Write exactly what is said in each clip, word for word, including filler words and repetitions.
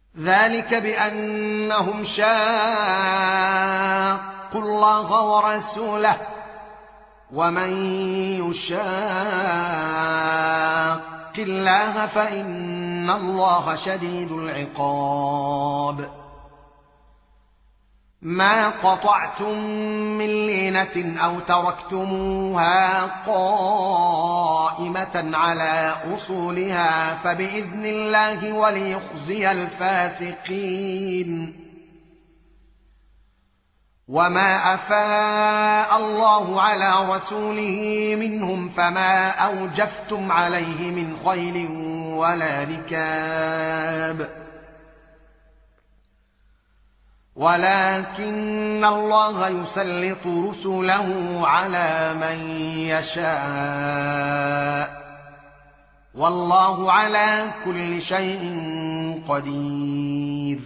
ذلك بأنهم شاقوا الله ورسوله ومن يشاق الله فإن الله شديد العقاب ما قطعتم من لينة أو تركتموها قائمة على أصولها فبإذن الله وليخزي الفاسقين وما أفاء الله على رسوله منهم فما أوجفتم عليه من خيل ولا ركاب ولكن الله يسلط رسله على من يشاء والله على كل شيء قدير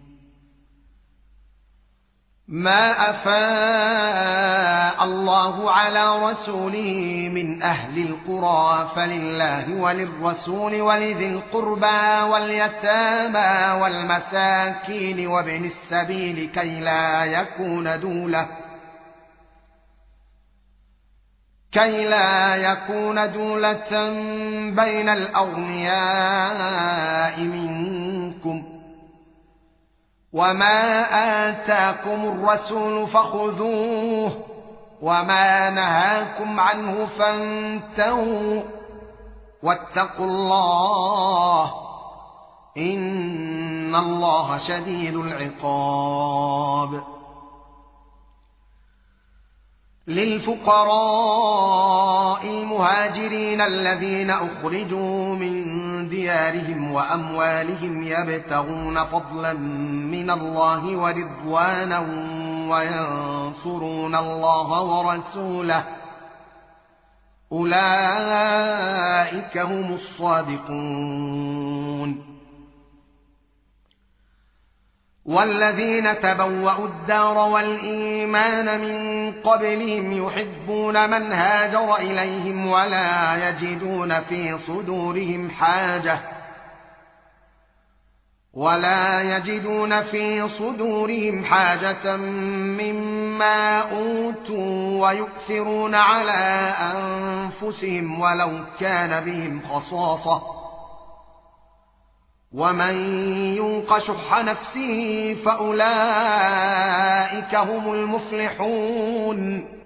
ما أفاء الله على رسوله من أهل القرى فلله وللرسول ولذي القربى واليتامى والمساكين وابن السبيل كي لا يكون دولة كي لا يكون دولة بين الأغنياء منكم وما آتاكم الرسول فخذوه وما نهاكم عنه فانتهوا واتقوا الله إن الله شديد العقاب للفقراء المهاجرين الذين أخرجوا من ديارهم وأموالهم يبتغون فضلا من الله ورضوانا وينصرون الله ورسوله أولئك هم الصادقون والذين تبوأوا الدار والإيمان من قبلهم يحبون من هاجر إليهم ولا يجدون في صدورهم حاجة ولا يجدون في صدورهم حاجة مما أوتوا ويؤثرون على أنفسهم ولو كان بهم خصاصة ومن يوق شح نفسه فأولئك هم المفلحون